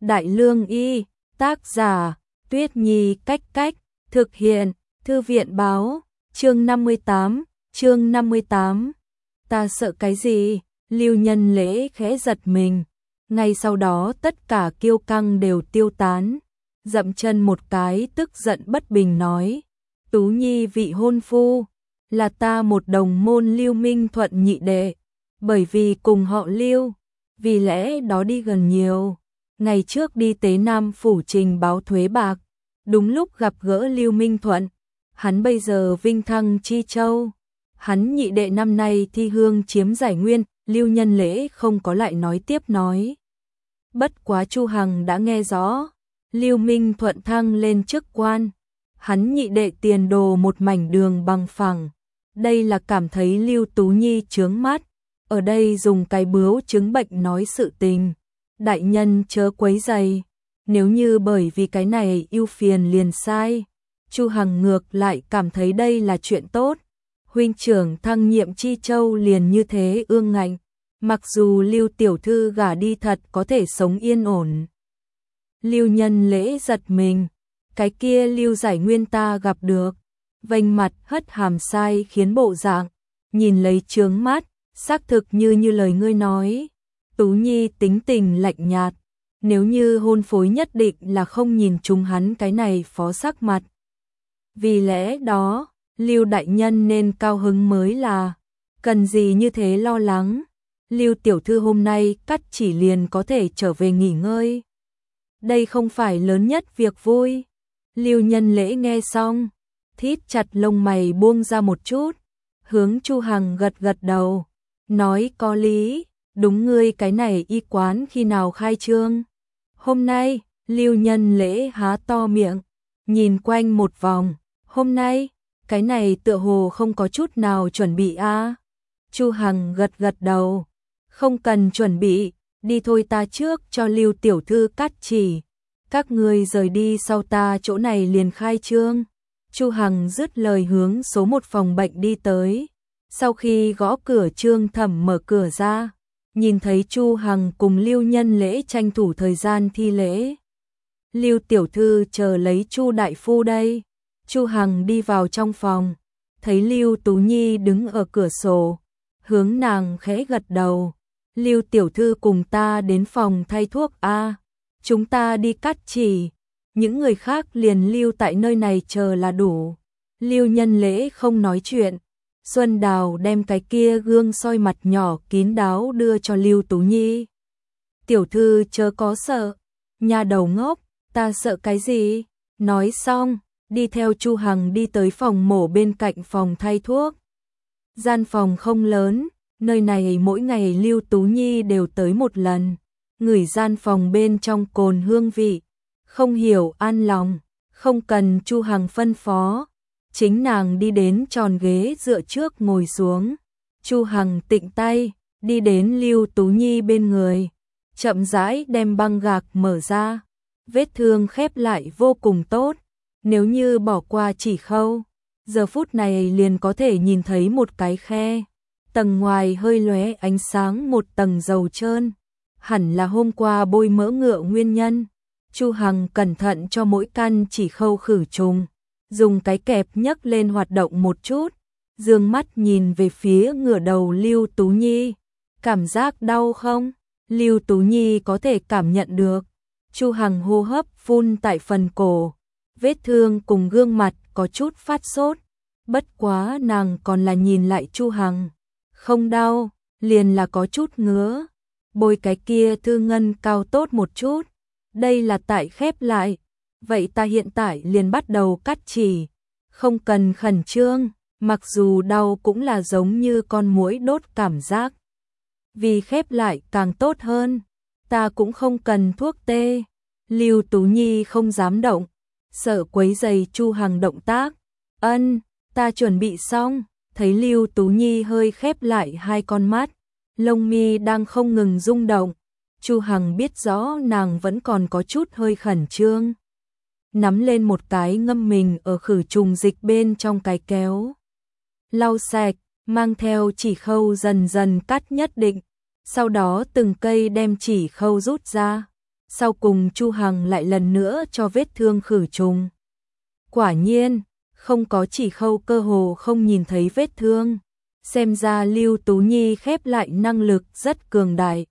Đại Lương Y, tác giả, Tuyết Nhi Cách Cách, thực hiện, Thư viện Báo, chương 58. Ta sợ cái gì? Lưu Nhân Lễ khẽ giật mình. Ngay sau đó tất cả kiêu căng đều tiêu tán. Dậm chân một cái tức giận bất bình nói. Tú Nhi vị hôn phu, là ta một đồng môn Lưu Minh Thuận nhị đệ. Bởi vì cùng họ Lưu, vì lẽ đó đi gần nhiều. Ngày trước đi Tế Nam phủ trình báo thuế bạc, đúng lúc gặp gỡ Lưu Minh Thuận. Hắn bây giờ vinh thăng Chi Châu. Hắn nhị đệ năm nay thi hương chiếm giải nguyên. Lưu Nhân Lễ không có lại nói tiếp nói. Bất quá Chu Hằng đã nghe rõ. Lưu Minh Thuận thăng lên chức quan. Hắn nhị đệ tiền đồ một mảnh đường bằng phẳng. Đây là cảm thấy Lưu Tú Nhi chướng mắt. Ở đây dùng cái bướu chứng bệnh nói sự tình. Đại nhân chớ quấy rầy. Nếu như bởi vì cái này ưu phiền liền sai. Chu Hằng ngược lại cảm thấy đây là chuyện tốt. Huynh trưởng thăng nhiệm Chi Châu liền như thế ương ngạnh. Mặc dù Lưu tiểu thư gả đi thật có thể sống yên ổn. Lưu Nhân Lễ giật mình. Cái kia Lưu Giải Nguyên ta gặp được. Vênh mặt hất hàm sai khiến bộ dạng. Nhìn lấy chướng mắt. Xác thực như lời ngươi nói. Tú Nhi tính tình lạnh nhạt. Nếu như hôn phối nhất định là không nhìn chúng hắn cái này phó sắc mặt. Vì lẽ đó, Lưu đại nhân nên cao hứng mới là. Cần gì như thế lo lắng. Lưu tiểu thư hôm nay cắt chỉ liền có thể trở về nghỉ ngơi. Đây không phải lớn nhất việc vui. Lưu Nhân Lễ nghe xong, thít chặt lông mày buông ra một chút, hướng Chu Hằng gật đầu, nói có lý, đúng ngươi cái này y quán khi nào khai trương? Hôm nay. Lưu Nhân Lễ há to miệng, nhìn quanh một vòng, hôm nay, cái này tựa hồ không có chút nào chuẩn bị a. Chu Hằng gật đầu, không cần chuẩn bị, đi thôi ta trước cho Lưu tiểu thư cắt chỉ. Các ngươi rời đi sau ta chỗ này liền khai trương. Chu Hằng dứt lời hướng số 1 phòng bệnh đi tới. Sau khi gõ cửa Trương Thẩm mở cửa ra, nhìn thấy Chu Hằng cùng Lưu Nhân Lễ tranh thủ thời gian thi lễ. Lưu tiểu thư chờ lấy Chu đại phu đây. Chu Hằng đi vào trong phòng, thấy Lưu Tú Nhi đứng ở cửa sổ, hướng nàng khẽ gật đầu. Lưu tiểu thư cùng ta đến phòng thay thuốc a. Chúng ta đi cắt chỉ, những người khác liền lưu tại nơi này chờ là đủ. Lưu Nhân Lễ không nói chuyện. Xuân Đào đem cái kia gương soi mặt nhỏ kín đáo đưa cho Lưu Tú Nhi. Tiểu thư chớ có sợ, nhà đầu ngốc, ta sợ cái gì? Nói xong, đi theo Chu Hằng đi tới phòng mổ bên cạnh phòng thay thuốc. Gian phòng không lớn, nơi này mỗi ngày Lưu Tú Nhi đều tới một lần. Ngửi gian phòng bên trong cồn hương vị, không hiểu an lòng, không cần Chu Hằng phân phó. Chính nàng đi đến tròn ghế dựa trước ngồi xuống. Chu Hằng tịnh tay, đi đến Lưu Tú Nhi bên người, chậm rãi đem băng gạc mở ra. Vết thương khép lại vô cùng tốt. Nếu như bỏ qua chỉ khâu, giờ phút này liền có thể nhìn thấy một cái khe. Tầng ngoài hơi lóe ánh sáng một tầng dầu trơn. Hẳn là hôm qua bôi mỡ ngựa nguyên nhân. Chu Hằng cẩn thận cho mỗi căn chỉ khâu khử trùng. Dùng cái kẹp nhấc lên hoạt động một chút, dương mắt nhìn về phía ngửa đầu Lưu Tú Nhi. Cảm giác đau không? Lưu Tú Nhi có thể cảm nhận được. Chu Hằng hô hấp phun tại phần cổ. Vết thương cùng gương mặt có chút phát sốt. Bất quá nàng còn là nhìn lại Chu Hằng. Không đau, liền là có chút ngứa. Bôi cái kia thư ngân cao tốt một chút. Đây là tại khép lại. Vậy ta hiện tại liền bắt đầu cắt chỉ. Không cần khẩn trương, mặc dù đau cũng là giống như con muỗi đốt cảm giác. Vì khép lại càng tốt hơn. Ta cũng không cần thuốc tê. Lưu Tú Nhi không dám động, sợ quấy rầy Chu Hằng động tác. Ân, ta chuẩn bị xong. Thấy Lưu Tú Nhi hơi khép lại hai con mắt, lông mi đang không ngừng rung động. Chu Hằng biết rõ nàng vẫn còn có chút hơi khẩn trương. Nắm lên một cái ngâm mình ở khử trùng dịch bên trong cái kéo. Lau sạch, mang theo chỉ khâu dần dần cắt nhất định. Sau đó từng cây đem chỉ khâu rút ra. Sau cùng Chu Hằng lại lần nữa cho vết thương khử trùng. Quả nhiên, không có chỉ khâu cơ hồ không nhìn thấy vết thương. Xem ra Lưu Tú Nhi khép lại năng lực rất cường đại.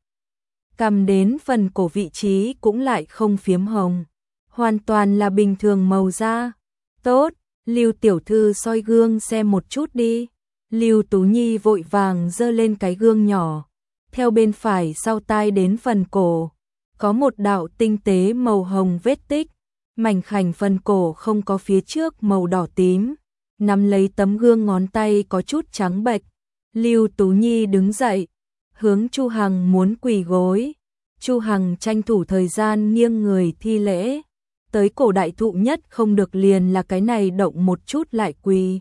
Cầm đến phần cổ vị trí cũng lại không phiếm hồng. Hoàn toàn là bình thường màu da. Tốt, Lưu tiểu thư soi gương xem một chút đi. Lưu Tú Nhi vội vàng giơ lên cái gương nhỏ. Theo bên phải sau tai đến phần cổ. Có một đạo tinh tế màu hồng vết tích. Mảnh khảnh phần cổ không có phía trước màu đỏ tím. Nắm lấy tấm gương ngón tay có chút trắng bệch. Lưu Tú Nhi đứng dậy. Hướng Chu Hằng muốn quỳ gối. Chu Hằng tranh thủ thời gian nghiêng người thi lễ. Tới cổ đại thụ nhất không được liền là cái này động một chút lại quỳ.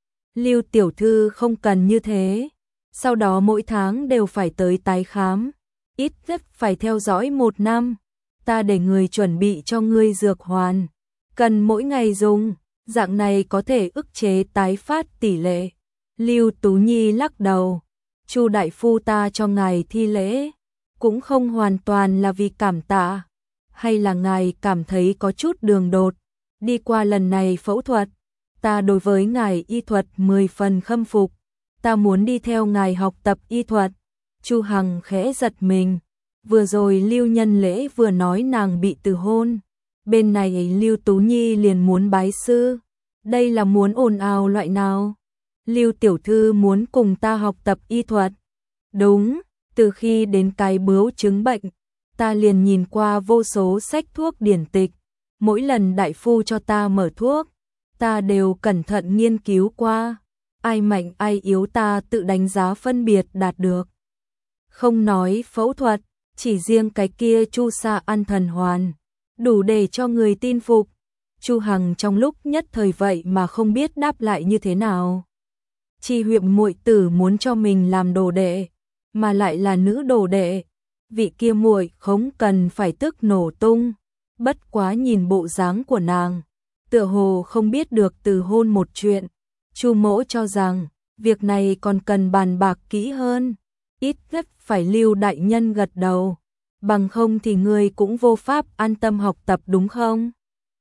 Lưu tiểu thư không cần như thế. Sau đó mỗi tháng đều phải tới tái khám. Ít nhất phải theo dõi 1 năm. Ta để người chuẩn bị cho ngươi dược hoàn. Cần mỗi ngày dùng. Dạng này có thể ức chế tái phát tỷ lệ. Lưu Tú Nhi lắc đầu. Chu đại phu ta cho ngài thi lễ. Cũng không hoàn toàn là vì cảm tạ. Hay là ngài cảm thấy có chút đường đột. Đi qua lần này phẫu thuật. Ta đối với ngài y thuật 10 phần khâm phục. Ta muốn đi theo ngài học tập y thuật. Chu Hằng khẽ giật mình. Vừa rồi Lưu Nhân Lễ vừa nói nàng bị từ hôn. Bên này Lưu Tú Nhi liền muốn bái sư. Đây là muốn ồn ào loại nào? Lưu tiểu thư muốn cùng ta học tập y thuật. Đúng, từ khi đến cái bướu chứng bệnh, ta liền nhìn qua vô số sách thuốc điển tịch. Mỗi lần đại phu cho ta mở thuốc, ta đều cẩn thận nghiên cứu qua. Ai mạnh ai yếu ta tự đánh giá phân biệt đạt được. Không nói phẫu thuật, chỉ riêng cái kia chu sa ăn thần hoàn, đủ để cho người tin phục. Chu Hằng trong lúc nhất thời vậy mà không biết đáp lại như thế nào. Chi huyện muội tử muốn cho mình làm đồ đệ, mà lại là nữ đồ đệ. Vị kia muội không cần phải tức nổ tung. Bất quá nhìn bộ dáng của nàng, tựa hồ không biết được từ hôn một chuyện. Chu mỗ cho rằng, việc này còn cần bàn bạc kỹ hơn. Ít nhất phải Lưu đại nhân gật đầu. Bằng không thì ngươi cũng vô pháp an tâm học tập đúng không?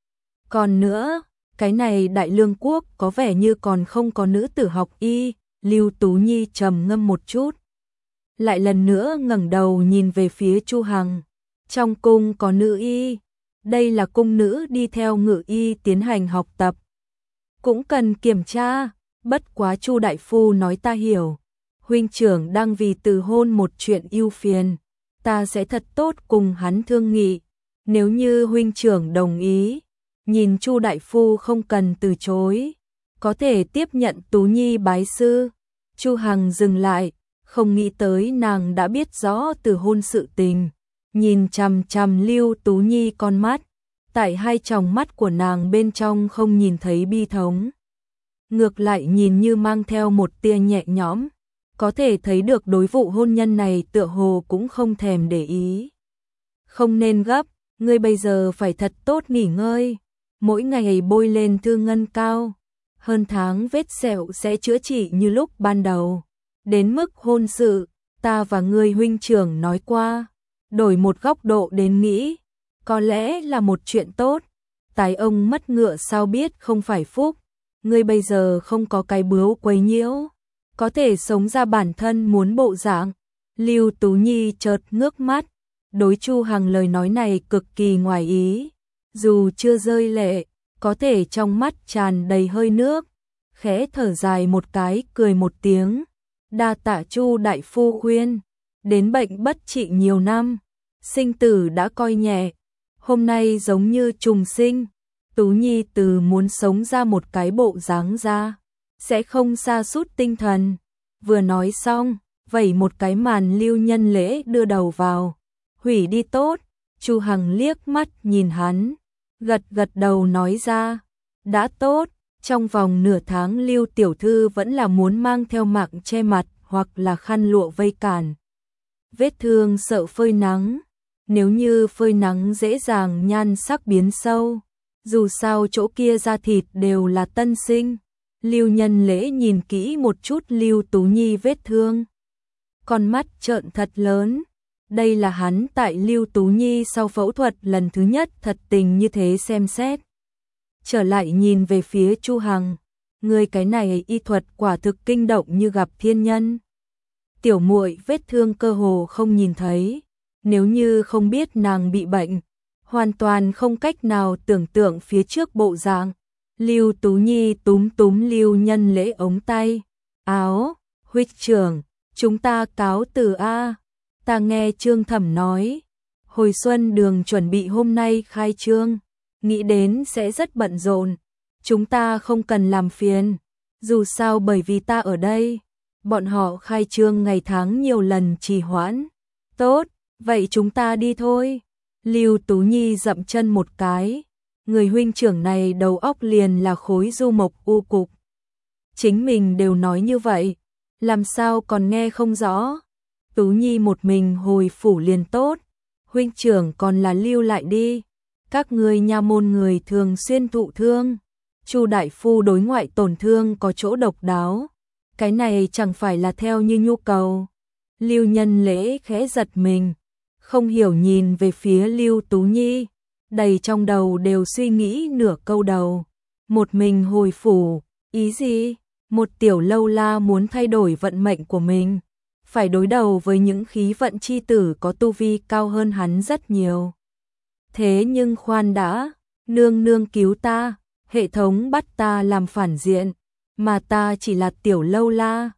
Còn nữa, cái này Đại Lương quốc có vẻ như còn không có nữ tử học y. Lưu Tú Nhi trầm ngâm một chút. Lại lần nữa ngẩng đầu nhìn về phía Chu Hằng. Trong cung có nữ y. Đây là cung nữ đi theo ngự y tiến hành học tập. Cũng cần kiểm tra. Bất quá Chu đại phu nói ta hiểu. Huynh trưởng đang vì từ hôn một chuyện ưu phiền. Ta sẽ thật tốt cùng hắn thương nghị. Nếu như huynh trưởng đồng ý, nhìn Chu đại phu không cần từ chối, có thể tiếp nhận Tú Nhi bái sư. Chu Hằng dừng lại, không nghĩ tới nàng đã biết rõ từ hôn sự tình. Nhìn chằm chằm Lưu Tú Nhi con mắt, tại hai tròng mắt của nàng bên trong không nhìn thấy bi thống. Ngược lại nhìn như mang theo một tia nhẹ nhõm, có thể thấy được đối vụ hôn nhân này tựa hồ cũng không thèm để ý. Không nên gấp, ngươi bây giờ phải thật tốt nghỉ ngơi. Mỗi ngày bôi lên thư ngân cao. Hơn tháng vết sẹo sẽ chữa trị như lúc ban đầu. Đến mức hôn sự, ta và ngươi huynh trưởng nói qua. Đổi một góc độ đến nghĩ, có lẽ là một chuyện tốt. Tài ông mất ngựa sao biết không phải phúc. Ngươi bây giờ không có cái bướu quấy nhiễu, có thể sống ra bản thân muốn bộ dạng. Lưu Tú Nhi chợt ngước mắt, đối Chu Hằng lời nói này cực kỳ ngoài ý. Dù chưa rơi lệ, có thể trong mắt tràn đầy hơi nước. Khẽ thở dài một cái, cười một tiếng. Đa tạ Chu đại phu khuyên. Đến bệnh bất trị nhiều năm, sinh tử đã coi nhẹ. Hôm nay giống như trùng sinh. Tú Nhi từ muốn sống ra một cái bộ dáng ra, sẽ không sa sút tinh thần. Vừa nói xong, vẩy một cái màn Lưu Nhân Lễ đưa đầu vào. Hủy đi tốt. Chu Hằng liếc mắt nhìn hắn, gật gật đầu nói ra. Đã tốt, trong vòng nửa tháng Lưu tiểu thư vẫn là muốn mang theo mạng che mặt hoặc là khăn lụa vây cản. Vết thương sợ phơi nắng, nếu như phơi nắng dễ dàng nhan sắc biến sâu. Dù sao chỗ kia da thịt đều là tân sinh. Lưu Nhân Lễ nhìn kỹ một chút Lưu Tú Nhi vết thương, con mắt trợn thật lớn. Đây là hắn tại Lưu Tú Nhi sau phẫu thuật lần thứ nhất thật tình như thế xem xét. Trở lại nhìn về phía Chu Hằng, người cái này y thuật quả thực kinh động như gặp thiên nhân. Tiểu muội vết thương cơ hồ không nhìn thấy, nếu như không biết nàng bị bệnh, hoàn toàn không cách nào tưởng tượng phía trước bộ dạng. Lưu Tú Nhi túm túm Lưu Nhân Lễ ống tay áo, "Huynh trưởng, chúng ta cáo từ a." Ta nghe Trương Thẩm nói, hồi xuân đường chuẩn bị hôm nay khai trương, nghĩ đến sẽ rất bận rộn, chúng ta không cần làm phiền, dù sao bởi vì ta ở đây, bọn họ khai trương ngày tháng nhiều lần trì hoãn. Tốt, vậy chúng ta đi thôi. Lưu Tú Nhi dậm chân một cái, người huynh trưởng này đầu óc liền là khối du mộc u cục. Chính mình đều nói như vậy, làm sao còn nghe không rõ. Tú Nhi một mình hồi phủ liền tốt, huynh trưởng còn là lưu lại đi. Các ngươi nha môn người thường xuyên thụ thương, Chu đại phu đối ngoại tổn thương có chỗ độc đáo, cái này chẳng phải là theo như nhu cầu. Lưu Nhân Lễ khẽ giật mình, không hiểu nhìn về phía Lưu Tú Nhi, đầy trong đầu đều suy nghĩ nửa câu đầu. Một mình hồi phủ, ý gì? Một tiểu lâu la muốn thay đổi vận mệnh của mình, phải đối đầu với những khí vận chi tử có tu vi cao hơn hắn rất nhiều. Thế nhưng khoan đã, nương nương cứu ta, hệ thống bắt ta làm phản diện, mà ta chỉ là tiểu lâu la,